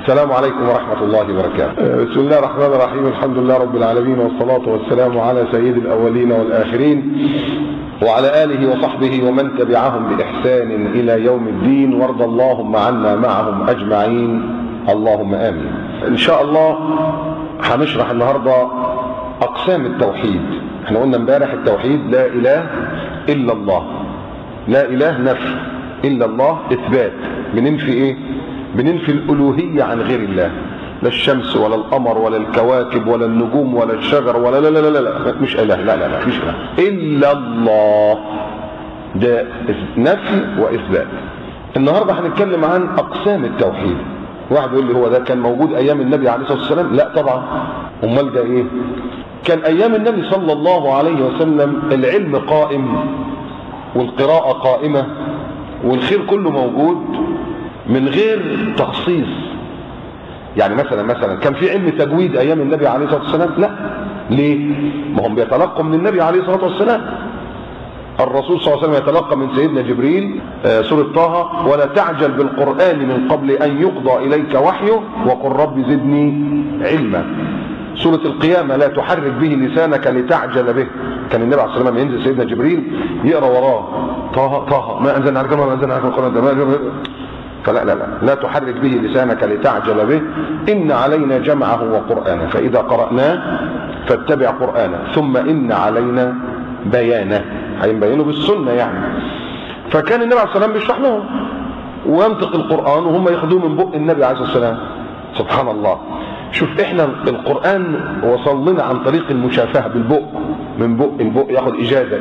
السلام عليكم ورحمة الله وبركاته. بسم الله الرحمن الرحيم، الحمد لله رب العالمين، والصلاة والسلام على سيد الأولين والآخرين وعلى آله وصحبه ومن تبعهم بإحسان إلى يوم الدين، وارض اللهم عنا معهم أجمعين، اللهم آمين. إن شاء الله هنشرح النهاردة أقسام التوحيد. احنا قلنا امبارح التوحيد لا إله إلا الله، لا إله نفي، إلا الله إثبات. بننفي إيه؟ بننفي الألوهية عن غير الله، لا الشمس ولا القمر ولا الكواكب ولا النجوم ولا الشجر ولا لا لا لا لا مش إله، لا لا لا مش إله إلا الله. ده نفي وإثبات. النهاردة هنتكلم عن أقسام التوحيد. واحد يقول لي هو ده كان موجود أيام النبي عليه الصلاة والسلام؟ لا طبعا. أمال ده إيه؟ كان أيام النبي صلى الله عليه وسلم العلم قائم والقراءة قائمة والخير كله موجود من غير تخصيص. يعني مثلا كان في علم تجويد ايام النبي عليه الصلاه والسلام؟ لا. ليه؟ ما هم بيتلقوا من النبي عليه الصلاه والسلام. الرسول صلى الله عليه وسلم يتلقى من سيدنا جبريل سوره طه: ولا تعجل بالقران من قبل ان يقضى اليك وحيه وقل رب زدني علما. سوره القيامه: لا تحرك به لسانك لتعجل به. كان النبي عليه الصلاه والسلام ينزل سيدنا جبريل يقرا وراه: طه ما انزلنا عليك وما انزلنا عليك القران. فلا لا لا لا تحرك به لسانك لتعجل به، إن علينا جمعه وقرآنه فإذا قرأناه فاتبع قرآنه ثم إن علينا بيانه. هينبينه بالسنة يعني. فكان النبي عليه الصلاة والسلام بيشرح لهم وينطق القرآن وهم ياخدوه من بق النبي عليه الصلاة والسلام. سبحان الله. شوف احنا القرآن وصل لنا عن طريق المشافهة بالبق، من بق البق ياخد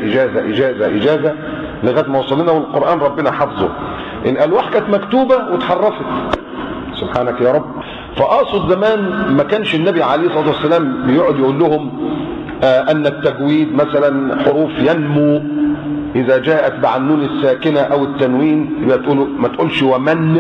إجازة لغاية ما وصل لنا. والقرآن ربنا حفظه. إن ألواح كانت مكتوبة واتحرفت، سبحانك يا رب. فأقصد زمان ما كانش النبي عليه الصلاة والسلام بيقعد يقول لهم أن التجويد مثلا حروف ينمو، إذا جاءت مع النون الساكنة أو التنوين يبقى تقولوا، ما تقولش ومن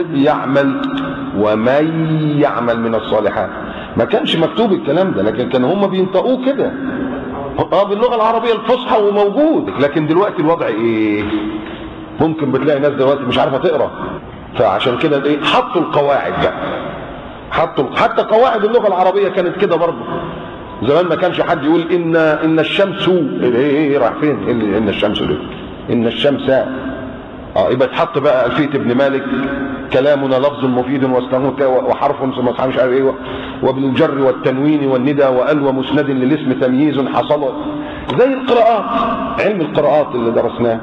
يعمل من الصالحات. ما كانش مكتوب الكلام ده، لكن كانوا هم بينطقوه كده باللغة العربية الفصحى وموجود. لكن دلوقتي الوضع إيه؟ ممكن بتلاقي ناس دلوقتي مش عارفه تقرا. فعشان كده ايه؟ حطوا القواعد بقى، حتى قواعد اللغه العربيه كانت كده برضه. زمان ما كانش حد يقول ان الشمس ايه رايح فين؟ ان الشمس ليه؟ ان الشمس يبقى تحط بقى ألفية ابن مالك: كلامنا لفظ مفيد واسمه وحرف ثم مش عارف ايه، وبالجر والتنوين والندى وال ومسند للاسم تمييز حصل. زي القراءات، علم القراءات اللي درسناه.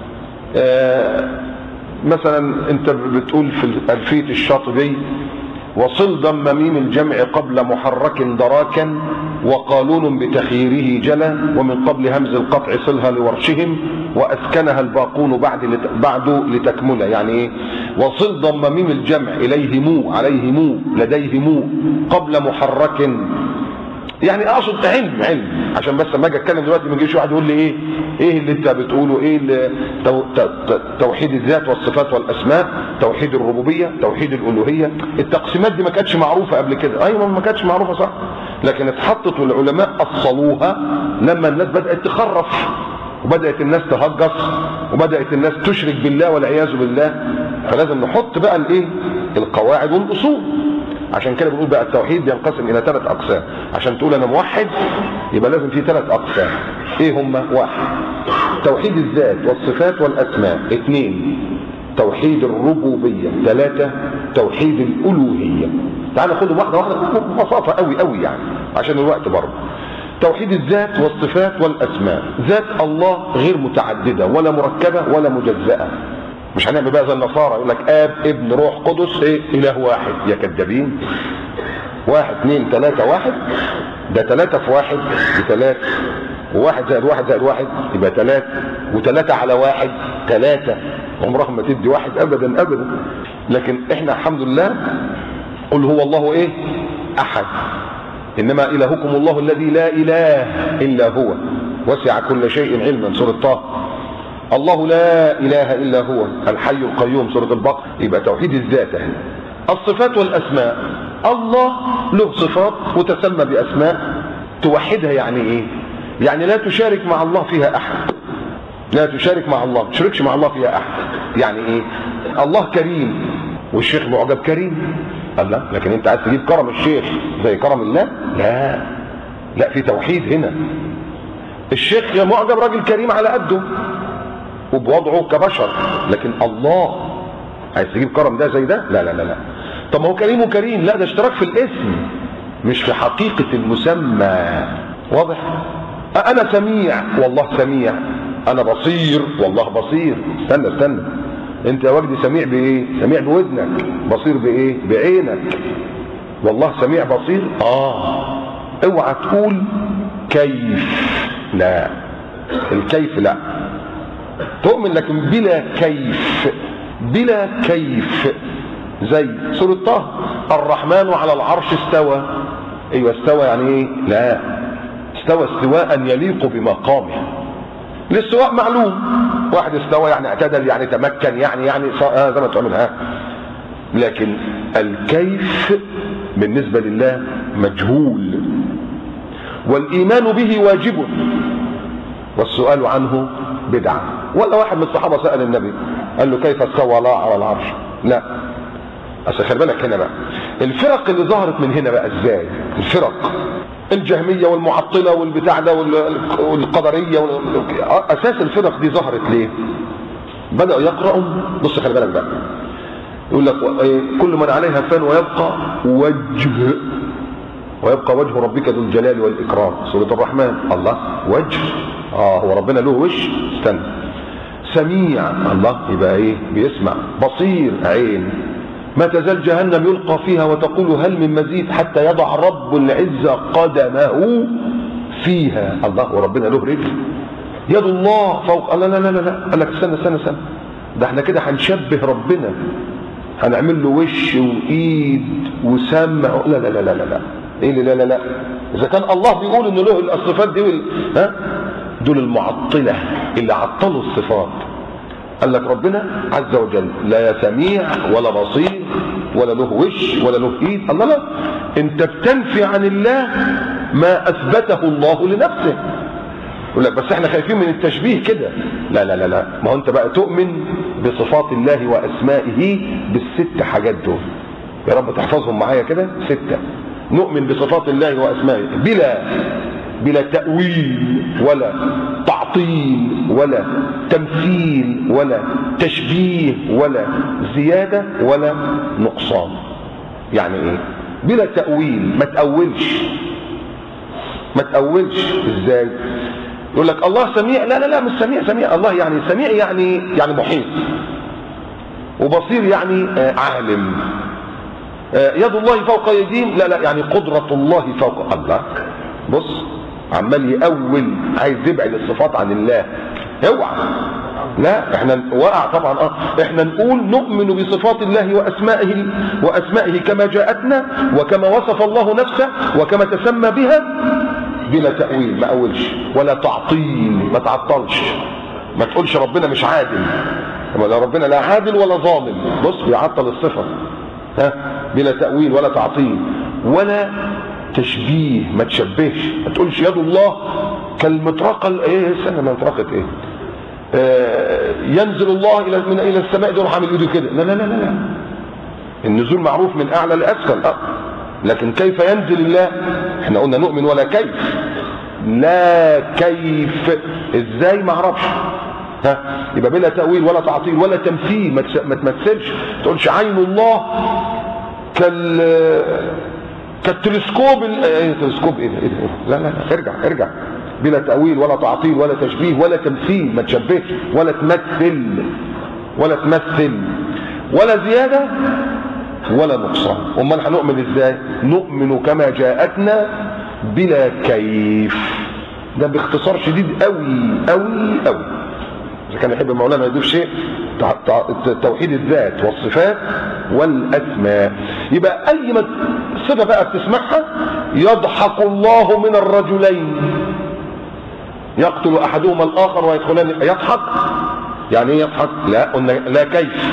مثلا انت بتقول في ألفية الشاطبي: وصل ضم ميم الجمع قبل محرك دراكا وقالون بتخييره جلا ومن قبل همز القطع صلها لورشهم وأسكنها الباقون بعد لتكمل. يعني ايه؟ وصل ضم ميم الجمع إليهم عليهم لديهم قبل محرك. يعني اقصد علم عشان بس لما اجي اتكلم دلوقتي ما يجيش واحد يقول لي ايه اللي انت بتقوله، ايه توحيد الذات والصفات والاسماء، توحيد الربوبيه، توحيد الالوهيه. التقسيمات دي ما كانتش معروفه قبل كده. ايوه ما كانتش معروفه صح، لكن اتحطت والعلماء اصلوها لما الناس بدات تخرف وبدات الناس تهجص وبدات الناس تشرك بالله والعياذ بالله. فلازم نحط بقى الايه؟ القواعد والاصول. عشان كده بنقول بقى التوحيد بينقسم الى 3 اقسام. عشان تقول انا موحد يبقى لازم في 3 اقسام. ايه هم؟ 1 توحيد الذات والصفات والاسماء، 2 توحيد الربوبيه، 3 توحيد الالوهيه. تعال ناخدهم واحده ببساطه قوي يعني عشان الوقت برضه. توحيد الذات والصفات والاسماء. ذات الله غير متعدده ولا مركبه ولا مجزأه. مش هنعمل بقى زي النصارى يقول لك اب ابن روح قدس اله واحد. يا كذابين. 1 2 3 1. ده 3 في 1 ب3، و1 زائد 1 زائد 1 يبقى 3، و3 على 1 3. عمرها ما تدي 1 ابدا. لكن احنا الحمد لله قل هو الله احد، انما الهكم الله الذي لا اله الا هو وسع كل شيء علما. سوره طه. الله لا اله الا هو الحي القيوم. سوره البقره. يبقى توحيد الذات. الصفات والاسماء. الله له صفات وتسمى باسماء توحدها. يعني ايه؟ يعني لا تشارك مع الله فيها احد. لا تشارك مع الله، ما تشاركش مع الله فيها احد. يعني ايه؟ الله كريم والشيخ معجب كريم. قال لا، لكن انت عايز تجيب كرم الشيخ زي كرم الله؟ لا لا، في توحيد هنا. الشيخ يا معجب راجل كريم على قده وبوضعه كبشر، لكن الله عايز تجيب كرم ده زي ده؟ لا لا لا لا. طب ما هو كريم وكريم، لا ده اشتراك في الاسم مش في حقيقة المسمى. واضح؟ انا سميع والله سميع، انا بصير والله بصير. استنى انت يا وجدي سميع بايه؟ سميع بودنك. بصير بايه؟ بعينك. والله سميع بصير. اوعى تقول كيف، لا الكيف لا، تؤمن لكن بلا كيف. بلا كيف زي سورة طه، الرحمن على العرش استوى. ايوه استوى يعني ايه؟ لا، استوى استواء يليق بمقامه. الاستواء معلوم، واحد استوى يعني اعتدل يعني تمكن يعني زي ما تقول لكن الكيف بالنسبة لله مجهول، والايمان به واجب والسؤال عنه بدعة. ولا واحد من الصحابة سأل النبي قال له كيف استوى الله على العرش؟ لا. اصل خلي بالك هنا بقى الفرق اللي ظهرت من هنا بقى ازاي؟ الفرق الجهمية والمعطلة والبتاع ده والقدرية اساس الفرق دي ظهرت ليه؟ بدأوا يقرأوا. بص خلي بالك بقى، يقول لك كل من عليها فان ويبقى وجه ربك ذو الجلال والإكرام. سورة الرحمن. الله وجه، هو ربنا له وش؟ استنى. سميع، الله يبقى ايه؟ بيسمع. بصير، عين. ما تزال جهنم يلقى فيها وتقول هل من مزيد حتى يضع رب العزة قدمه فيها. الله وربنا له رجل. يد الله فوق. الله لا لا لا لا. قال لك استنى ده احنا كده هنشبه ربنا، هنعمل له وش وايد وسمع. لا لا لا لا لا. ايه اللي لا لا لا؟ اذا كان الله بيقول ان له الصفات دي دول المعطلة اللي عطلوا الصفات. قال لك ربنا عز وجل لا سميع ولا بصير ولا له وش ولا له ايد. الله لا، انت بتنفي عن الله ما اثبته الله لنفسه. يقول لك بس احنا خايفين من التشبيه كده. لا لا لا لا، ما هو انت بقى تؤمن بصفات الله واسمائه بالست حاجات دول. يا رب تحفظهم معايا كده، 6. نؤمن بصفات الله واسمائه بلا تأويل ولا تعطيل ولا تمثيل ولا تشبيه ولا زيادة ولا نقصان. يعني ايه بلا تأويل؟ ما تأولش. ازاي؟ يقول لك الله سميع. لا لا لا، مش سميع. الله يعني سميع يعني محيط، وبصير يعني عالم. يد الله فوق ايديهم. لا لا، يعني قدرة الله فوق. الله بص عمال يأول، عايز يبعد الصفات عن الله. اوعى. لا احنا وقع طبعا. احنا نقول نؤمن بصفات الله واسمائه كما جاءتنا وكما وصف الله نفسه وكما تسمى بها بلا تأويل. ما أولش ولا تعطيل، ما تعطلش. ما تقولش ربنا مش عادل. ولا ربنا لا عادل ولا ظالم. بص بيعطل الصفة. بلا تأويل ولا تعطيل ولا تشبيه. ما تشبهش. ما تقولش يد الله كالمطرقة. ايه استنى، مطرقة ايه؟ ينزل الله الى السماء دي يروح عامل ايده كده. لا لا لا لا. النزول معروف من اعلى لاسفل. لكن كيف ينزل الله؟ احنا قلنا نؤمن ولا كيف. لا كيف ازاي؟ ما اعرفش. يبقى بلا تأويل ولا تعطيل ولا تمثيل. ما تمثلش. ما تقولش عين الله كالتلسكوب. تلسكوب ايه ده؟ لا لا لا، ارجع. بلا تأويل ولا تعطيل ولا تشبيه ولا تمثيل. ما تشبهش ولا تمثل ولا زيادة ولا نقصان. امال هنؤمن ازاي؟ نؤمن كما جاءتنا بلا كيف. ده باختصار شديد قوي قوي قوي. اذا كان يحب مولانا يضيف شيء، توحيد الذات والصفات والاسماء. يبقى اي صفه بقى بتسمعها، يضحك الله من الرجلين يقتل احدهما الاخر ويدخلان. يضحك يعني ايه يضحك؟ لا قلنا لا كيف.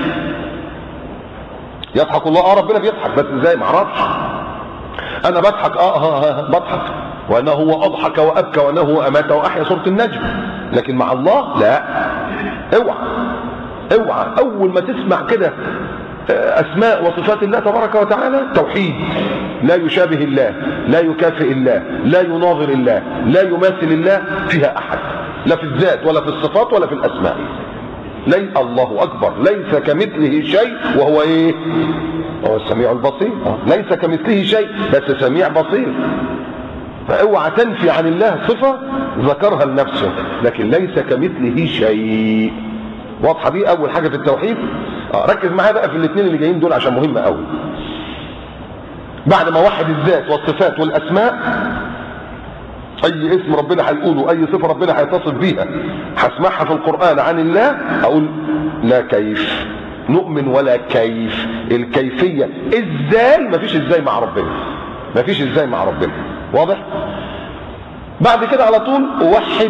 يضحك الله. ربنا بيضحك، بس ازاي؟ ما اعرفش. انا بضحك بضحك، وانه هو اضحك وابكى وانه هو امات واحيا. سوره النجم. لكن مع الله لا. اوعى اول ما تسمع كده أسماء وصفات الله تبارك وتعالى توحيد، لا يشابه الله، لا يكافئ الله، لا يناظر الله، لا يماثل الله فيها أحد، لا في الذات ولا في الصفات ولا في الأسماء. الله أكبر، ليس كمثله شيء وهو إيه؟ هو السميع البصير. ليس كمثله شيء بس سميع بصير. فاوعى تنفي عن الله صفة ذكرها لنفسه، لكن ليس كمثله شيء. واضحة دي أول حاجة في التوحيد. ركز معايا بقى في الاثنين اللي جايين دول عشان مهمة قوي. بعد ما وحد الذات والصفات والأسماء، أي اسم ربنا هيقوله، أي صفة ربنا هيتصف بيها هسمعها في القرآن عن الله، أقول لا كيف نؤمن ولا كيف. الكيفية إزاي، مفيش إزاي مع ربنا، مفيش إزاي مع ربنا. واضح؟ بعد كده على طول أوحد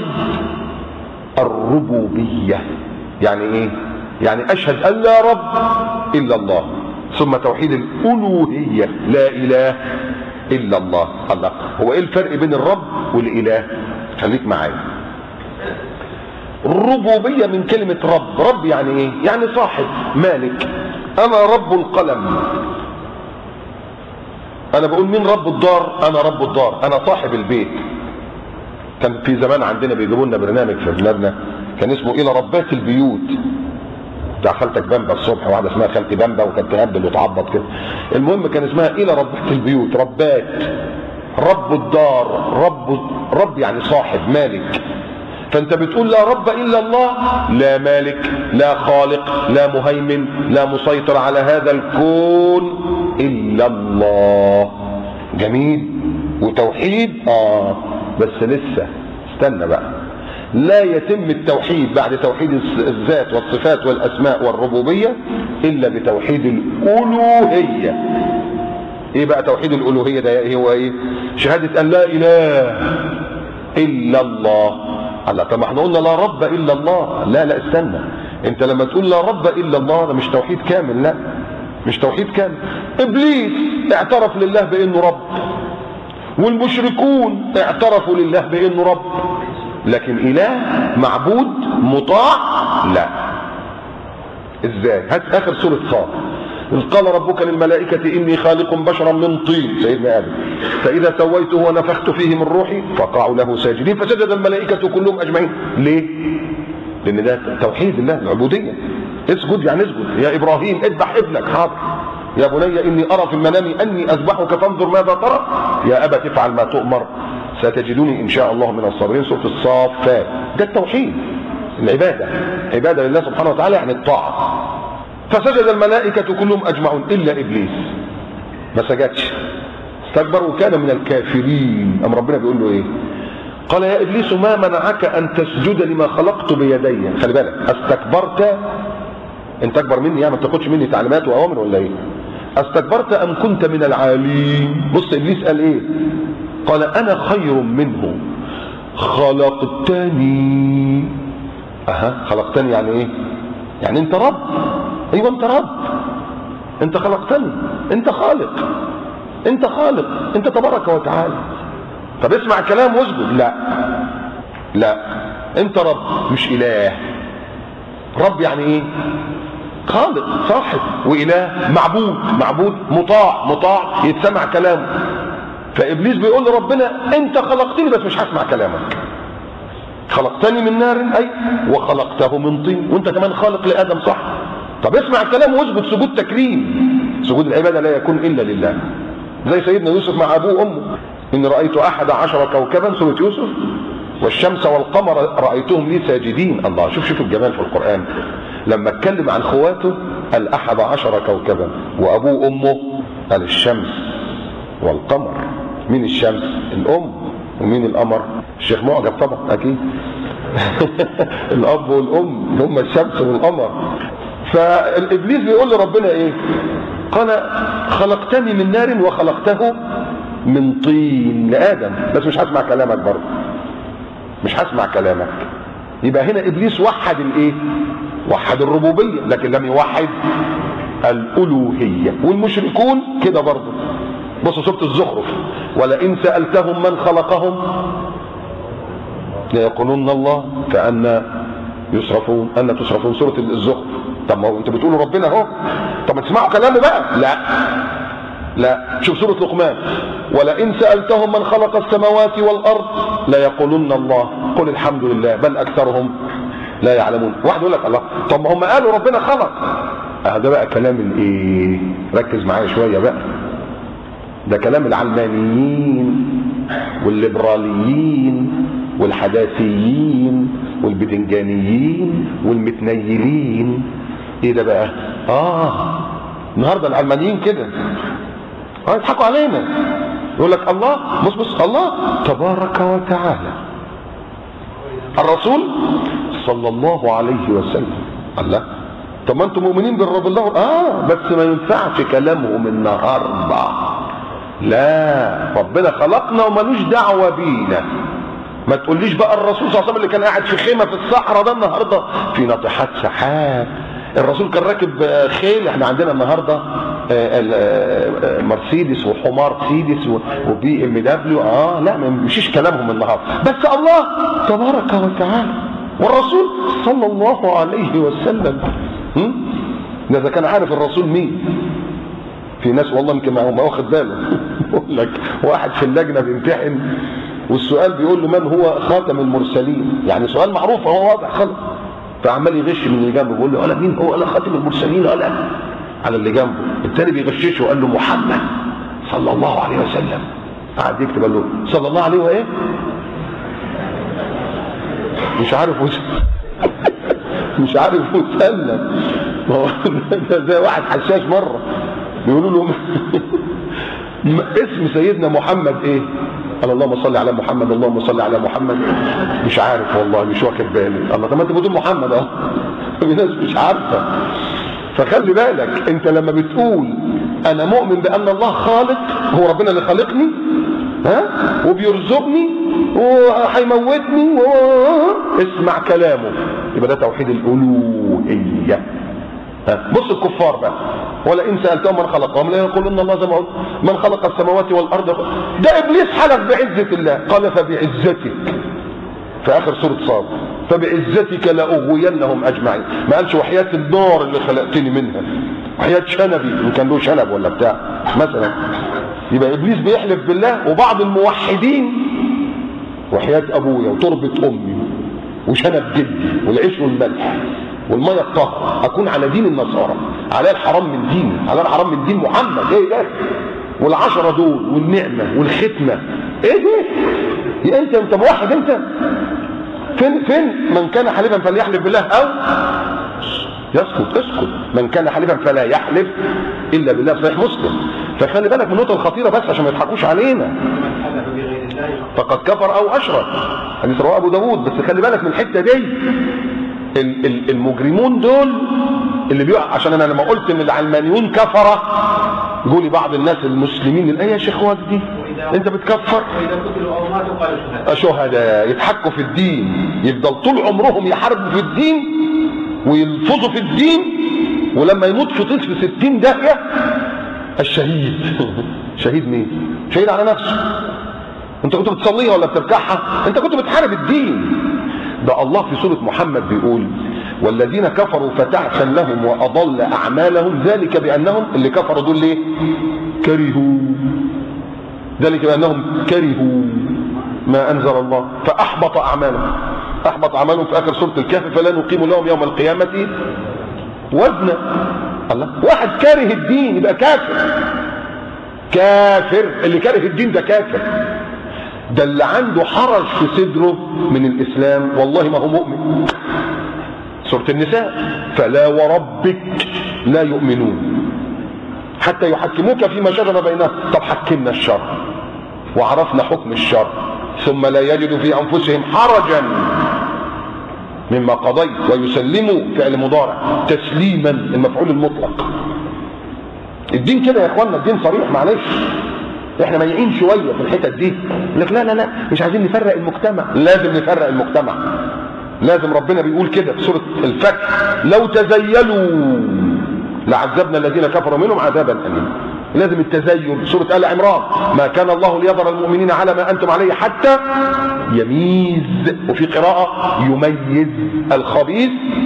الربوبية. يعني إيه؟ يعني أشهد أن لا رب إلا الله. ثم توحيد الألوهية، لا إله إلا الله. الله، هو إيه الفرق بين الرب والإله؟ خليك معايا. الربوبية من كلمة رب. رب يعني إيه؟ يعني صاحب، مالك. أنا رب القلم. أنا بقول مين رب الدار؟ أنا رب الدار، أنا صاحب البيت. كان في زمان عندنا بيجيبوا لنا برنامج في بلادنا كان اسمه إلى ربات البيوت، بتاع خالتك بامبا الصبح، واحده اسمها خالتي بامبا وكانت تهبل وتعبط كده. المهم كان اسمها الى ربات البيوت، ربات، رب الدار، رب يعني صاحب، مالك. فانت بتقول لا رب الا الله، لا مالك، لا خالق، لا مهيمن، لا مسيطر على هذا الكون الا الله. جميل وتوحيد. بس لسه استنى بقى، لا يتم التوحيد بعد توحيد الذات والصفات والأسماء والربوبية إلا بتوحيد الألوهية. إيه بقى توحيد الألوهية ده؟ هو إيه؟ شهادة أن لا إله إلا الله. الله، طب ما احنا قلنا لا رب إلا الله. لا استنى، أنت لما تقول لا رب إلا الله ده مش توحيد كامل. لا، مش توحيد كامل. إبليس اعترف لله بأنه رب، والمشركون اعترفوا لله بأنه رب، لكن إله معبود مطاع لا. ازاي؟ هات اخر سورة صاد. إذ قال ربك للملائكة إني خالق بشرا من طين، سيدنا آدم، فإذا سويته ونفخت فيه من روحي فقعوا له ساجدين فسجد الملائكة كلهم أجمعين. ليه؟ لأن ده توحيد الله، العبودية. اسجد يعني اسجد. يا إبراهيم اذبح ابنك. حاضر. يا بني إني أرى في المنام أني أذبحك فانظر ماذا ترى. يا أبت افعل ما تؤمر ستجدوني إن شاء الله من الصابرين. سورة الصافات. ده التوحيد، العبادة، عبادة لله سبحانه وتعالى، يعني الطاعة. فسجد الملائكة كلهم أجمعون إلا إبليس، ما سجدش، استكبر وكان من الكافرين. أم ربنا بيقول له إيه؟ قال يا إبليس ما منعك أن تسجد لما خلقت بيدي. خلي بالك، استكبرت، أنت أكبر مني يعني، ما بتاخدش مني تعليمات وأوامر ولا إيه؟ استكبرت أم كنت من العالين. بص إبليس قال إيه؟ قال أنا خير منه خلقتني. خلقتني يعني إيه؟ يعني أنت رب. أيوة أنت رب، أنت خلقتني، أنت خالق، أنت خالق، أنت تبارك وتعالى. طب اسمع كلام واسجد. لا لا، أنت رب مش إله. رب يعني إيه؟ خالق، صاحب، وإله معبود، معبود مطاع، مطاع يتسمع كلامه. فإبليس بيقول لربنا أنت خلقتني بس مش هسمع كلامك. خلقتني من نار أي وخلقته من طين، وأنت كمان خالق لآدم، صح؟ طب اسمع الكلام واسجد سجود تكريم. سجود العبادة لا يكون إلا لله. زي سيدنا يوسف مع أبوه وأمه، إن رأيت 11 كوكبا، سورة يوسف، والشمس والقمر رأيتهم لي ساجدين. الله، شوف الجمال في القرآن. لما اتكلم عن خواته قال 11 كوكبا، وأبوه وأمه قال الشمس والقمر. مين الشمس؟ الأم. ومين القمر؟ الشيخ معجب طبعا أكيد. الأب والأم هم الشمس والقمر. فالإبليس بيقول لربنا إيه؟ قال خلقتني من نار وخلقته من طين، لآدم، بس مش هسمع كلامك برضه، مش هسمع كلامك. يبقى هنا إبليس وحد الإيه؟ وحد الربوبية، لكن لم يوحد الألوهية. والمشركون كده برضه. بصوا سورة الزخرف، ولئن سألتهم من خلقهم ليقولون الله فأنا يصرفون. أن تصرفون، سورة الزخرف. طب ما هو انتوا بتقولوا ربنا اهو، طب ما تسمعوا كلامه بقى. لا شوف سورة لقمان، ولئن سألتهم من خلق السماوات والأرض ليقولن الله قل الحمد لله بل أكثرهم لا يعلمون. واحد يقول لك الله، طب ما هم قالوا ربنا خلق. ده بقى كلام الايه؟ ركز معايا شوية بقى، ده كلام العلمانيين والليبراليين والحداثيين والبدنجانيين والمتنيلين. ايه ده بقى؟ النهارده العلمانيين كده يضحكوا علينا، يقول لك الله، بص الله تبارك وتعالى الرسول صلى الله عليه وسلم. الله، طب ما انتم مؤمنين بالرب الله، بس ما ينفعش كلامهم النهارده. لا، ربنا خلقنا ومالوش دعوه بينا. ما تقوليش بقى الرسول صلى الله عليه وسلم اللي كان قاعد في خيمه في الصحراء ده النهارده في ناطحات سحاب. الرسول كان راكب خيل. احنا عندنا النهارده مرسيدس وحمار سيدس وبي ام دبليو. لا ما يمشيش كلامهم النهارده. بس الله تبارك وتعالى والرسول صلى الله عليه وسلم. ده اذا كان عارف الرسول مين. في ناس والله يمكن ما واخد باله يقول لك واحد في اللجنه بيمتحن والسؤال بيقول له من هو خاتم المرسلين، يعني سؤال معروف هو واضح خالص، فعمال يغش من اللي جنبه بيقول له ولا مين هو، ولا خاتم المرسلين ولا على اللي جنبه. الثاني بيغششه وقال له محمد صلى الله عليه وسلم. قعد يكتب قال له صلى الله عليه وايه؟ مش عارف مش عارف وسلم. زي واحد حشاش مره بيقولوا له اسم سيدنا محمد ايه؟ قال اللهم صل على محمد، اللهم صل على محمد. مش عارف والله، مش واخد بالي. الله، طب ما انت بتقول محمد اهو. في ناس مش عارفه. فخلي بالك انت لما بتقول انا مؤمن بان الله خالق، هو ربنا اللي خلقني وبيرزقني وهيموتني اسمع كلامه، يبقى ده توحيد الالوهيه. بص الكفار بقى، ولئن سألتهم من خلقهم لا يقولون الله زي ما قلت من خلق السماوات والارض. ده ابليس حلف بعزة الله، قال فبعزتك في اخر سورة صاد فبعزتك لاغوينهم اجمعين. ما قالش وحياة النار اللي خلقتني منها، وحياة شنبي ان كان له شنب ولا بتاع مثلا. يبقى ابليس بيحلف بالله، وبعض الموحدين وحياة ابويا وتربة امي وشنب جدي والعيش والملح والميه الطاهره اكون على دين النصارى، على الحرام من ديني، على الحرام من دين محمد. ايه ده؟ والعشره دول والنعمه والختمه، ايه ده؟ يا انت موحد انت؟ فين من كان حليفا فليحلف بالله او اسكت. من كان حليفا فلا يحلف الا بالله، صحيح مسلم. فخلي بالك من النقطه الخطيره بس عشان ما يضحكوش علينا. فقد كفر او اشرك، حديث رواه ابو داود. بس خلي بالك من الحته دي، المجرمون دول اللي بيقع. عشان انا لما قلت ان العلمانيون كفره يقول لي بعض الناس المسلمين الايه يا شيخ وجدي انت بتكفر شهداء، يتحكوا في الدين، يفضل طول عمرهم يحاربوا في الدين ويلفظوا في الدين، ولما يموت في طيس في 60 داهيه الشهيد. شهيد مين؟ شهيد على نفسه. انت كنت بتصليها ولا بتركعها؟ انت كنت بتحارب الدين. ده الله في سورة محمد بيقول والذين كفروا فتعسا لهم وأضل أعمالهم ذلك بأنهم، اللي كفروا دول ليه؟ كرهوا، ذلك بأنهم كرهوا ما أنزل الله فأحبط أعمالهم. أحبط أعمالهم في آخر سورة الكهف فلا نقيم لهم يوم القيامة وزنا. الله، واحد كاره الدين يبقى كافر. كافر اللي كاره الدين ده كافر. ده اللي عنده حرج في صدره من الإسلام والله ما هو مؤمن. سورة النساء فلا وربك لا يؤمنون حتى يحكموك فيما شجر بينهم. طب حكمنا الشر وعرفنا حكم الشر ثم لا يجدوا في أنفسهم حرجا مما قضيت ويسلموا، فعل مضارع، تسليما المفعول المطلق. الدين كده يا اخوانا، الدين صريح. معلش احنا ميعين شويه في الحتت دي، لك لا مش عايزين نفرق المجتمع. لازم نفرق المجتمع، لازم. ربنا بيقول كده في سوره الفتح لو تزيلوا لعذبنا الذين كفروا منهم عذابا أليما. لازم التزين. سوره آل عمران ما كان الله ليذر المؤمنين على ما انتم عليه حتى يميز، وفي قراءه يميز الخبيث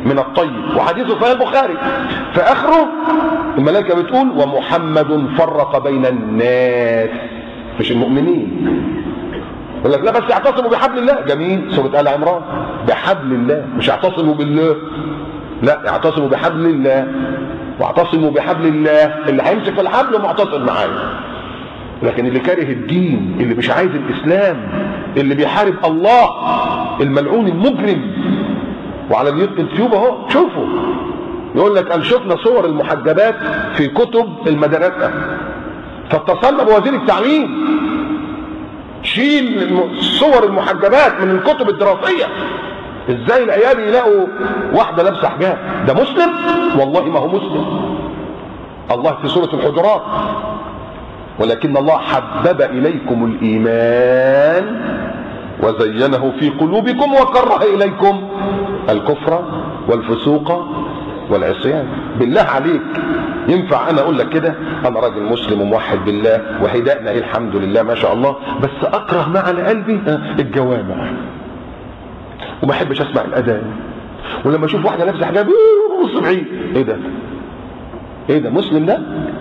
من الطيب، وحديثه في البخاري في اخره الملائكه بتقول ومحمد فرق بين الناس مش المؤمنين. يقول لك لا بس اعتصموا بحبل الله. جميل، سوره ال عمران بحبل الله، مش اعتصموا بالله، لا اعتصموا بحبل الله. واعتصموا بحبل الله، اللي هيمسك في الحبل معتصم معايا. لكن اللي كاره الدين، اللي مش عايز الاسلام، اللي بيحارب الله الملعون المجرم، وعلى اليوتيوب اهو شوفوا يقول لك قال شفنا صور المحجبات في كتب المدرسه، فاتصلنا بوزير التعليم شيل صور المحجبات من الكتب الدراسيه. ازاي العيال يلاقوا واحده لابسه حجاب؟ ده مسلم؟ والله ما هو مسلم. الله في سوره الحجرات ولكن الله حبب اليكم الايمان وزينه في قلوبكم وكره اليكم الكفر والفسوق والعصيان. بالله عليك ينفع انا اقول لك كده انا راجل مسلم وموحد بالله وهدائنا ايه الحمد لله ما شاء الله، بس اكره ما على قلبي الجوامع وما احبش اسمع الاذان، ولما اشوف واحده لابسه حجاب بص بعيد. ايه ده مسلم ده؟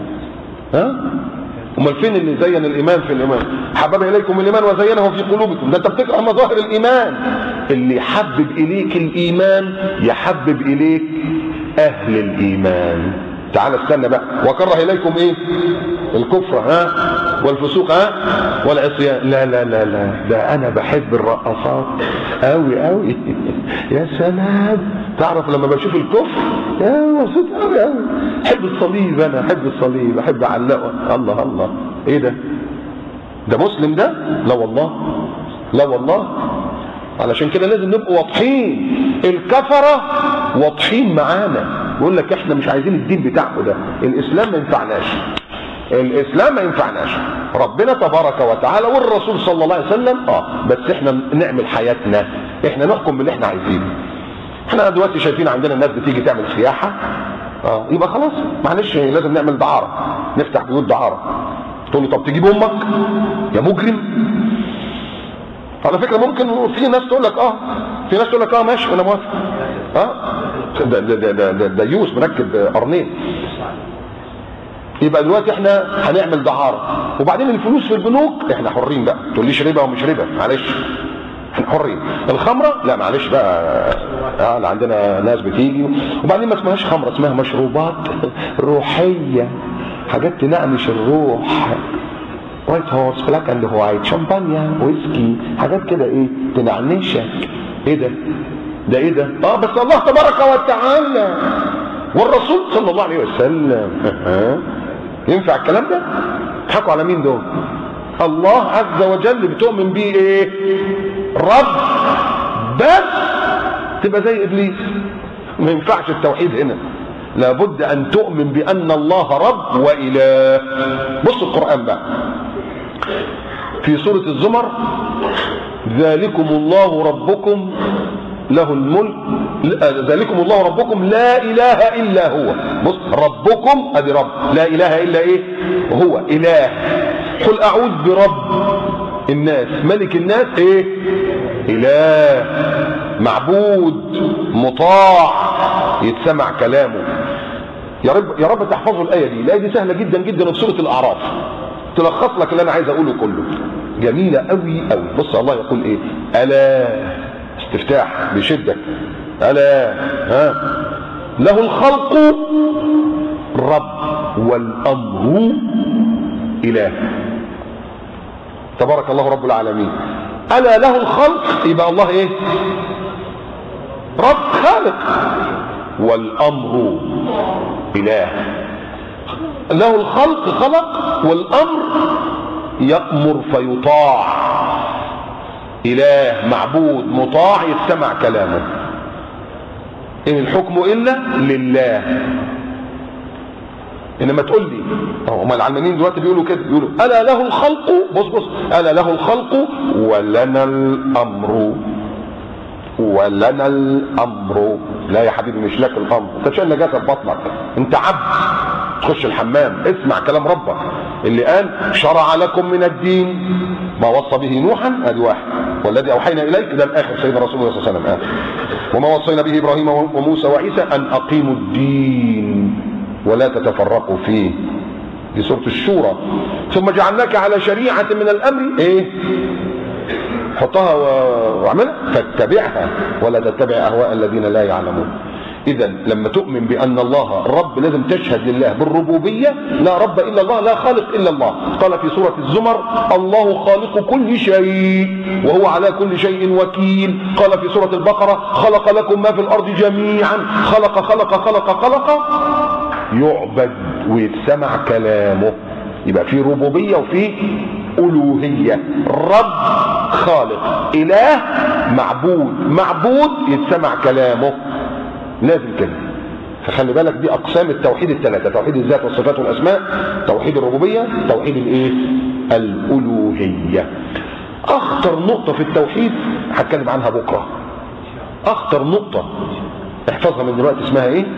امال فين اللي زين الايمان في الايمان؟ حبب اليكم الايمان وزينه في قلوبكم. ده انت بتكره مظاهر الايمان. اللي يحبب اليك الايمان يحبب اليك اهل الايمان. تعال استنى بقى، وكره اليكم ايه؟ الكفر والفسوق والعصيان. لا لا لا لا، ده انا بحب الرقصات قوي قوي. يا سلام، تعرف لما بشوف الكفر يا مبسوط قوي قوي. احب الصليب، انا احب الصليب، احب اعلقه. الله الله، ايه ده؟ ده مسلم ده؟ لا والله لا والله. علشان كده لازم نبقوا واضحين. الكفره واضحين معانا، يقول لك احنا مش عايزين الدين بتاعه ده، الاسلام ما ينفعناش، الاسلام ما ينفعناش. ربنا تبارك وتعالى والرسول صلى الله عليه وسلم بس احنا نعمل حياتنا، احنا نحكم باللي احنا عايزينه. احنا دلوقتي شايفين عندنا الناس بتيجي تعمل سياحه، يبقى خلاص معلش لازم نعمل دعاره، نفتح بيوت دعاره. تقول له طب تجيب امك يا مجرم؟ على فكره ممكن في ناس تقول لك في ناس تقول لك ماشي انا موافق. ده يوس مركب قرنين. يبقى دلوقتي احنا هنعمل دعاره، وبعدين الفلوس في البنوك احنا حرين بقى، ما تقوليش ربا ومش ربا، معلش احنا حرين. الخمره لا معلش بقى، عندنا ناس بتيجي، وبعدين ما اسمهاش خمره، اسمها مشروبات روحيه، حاجات تنعنش الروح، وايت هورس، بلاك اند وايت، شامبانيا، ويسكي، حاجات كده ايه تنعنشك. ايه ده؟ ده ايه ده؟ بس الله تبارك وتعالى والرسول صلى الله عليه وسلم. ينفع الكلام ده؟ تضحكوا على مين دول؟ الله عز وجل بتؤمن بيه ايه؟ رب بس، تبقى زي ابليس. ما ينفعش التوحيد هنا، لابد ان تؤمن بان الله رب واله. بص القرآن بقى في سورة الزمر، ذلكم الله ربكم له الملك، ذلكم الله ربكم لا اله الا هو. بص ربكم ادي رب، لا اله الا ايه؟ هو اله. قل اعوذ برب الناس ملك الناس ايه؟ اله، معبود مطاع يتسمع كلامه. يا رب تحفظوا الايه دي. الايه دي سهله جدا جدا في سوره الاعراف، تلخص لك اللي انا عايز اقوله كله، جميله قوي قوي. بص الله يقول ايه؟ الا، استفتاح بشده، الا له الخلق رب والامر اله. تبارك الله رب العالمين. الا له الخلق، يبقى الله ايه؟ رب خالق، والامر اله. له الخلق خلق، والامر يأمر فيطاع، اله معبود مطاع يستمع كلامه. ان الحكم الا لله. انما تقول لي هم العلمانيين دلوقتي بيقولوا كده، بيقولوا الا له الخلق، بص الا له الخلق ولنا الامر، ولنا الامر. لا يا حبيبي مش لك الامر، انت شايل نجاسه في بطنك، انت عبد تخش الحمام. اسمع كلام ربك اللي قال شرع لكم من الدين ما وصى به نوحا، ادي واحد، والذي اوحينا اليك ده الاخر سيدنا رسول الله صلى الله عليه وسلم وما وصينا به ابراهيم وموسى وعيسى ان اقيموا الدين ولا تتفرقوا فيه. دي سورة الشورى. ثم جعلناك على شريعة من الامر ايه؟ حطها واعملها فاتبعها ولا تتبع اهواء الذين لا يعلمون. اذا لما تؤمن بان الله رب لازم تشهد لله بالربوبية، لا رب الا الله لا خالق الا الله. قال في سورة الزمر الله خالق كل شيء وهو على كل شيء وكيل. قال في سورة البقرة خلق لكم ما في الارض جميعا. خلق خلق خلق خلق يعبد ويتسمع كلامه. يبقى في ربوبية وفي ألوهية. رب خالق، إله معبود، معبود يتسمع كلامه، لازم كده. فخلي بالك دي أقسام التوحيد الثلاثة: توحيد الذات والصفات والأسماء، توحيد الربوبية، توحيد الإيه؟ الألوهية. أخطر نقطة في التوحيد هتكلم عنها بكرة. أخطر نقطة احفظها من دلوقتي اسمها إيه؟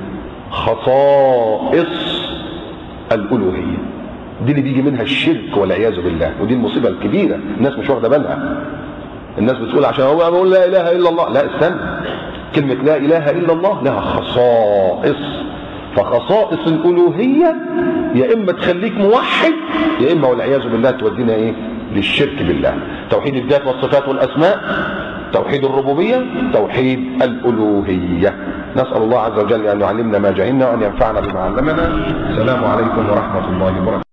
خصائص الألوهية. دي اللي بيجي منها الشرك والعياذ بالله، ودي المصيبة الكبيرة الناس مش واخدة بالها. الناس بتقول عشان هو بقول لا إله إلا الله، لا استنى، كلمة لا إله إلا الله لها خصائص. فخصائص الألوهية يا إما تخليك موحد يا إما والعياذ بالله تودينا إيه؟ للشرك بالله. توحيد الذات والصفات والأسماء، توحيد الربوبية، توحيد الألوهية. نسأل الله عز وجل أن يعلمنا ما جهلنا وأن ينفعنا بما علمنا. السلام عليكم ورحمة الله وبركاته.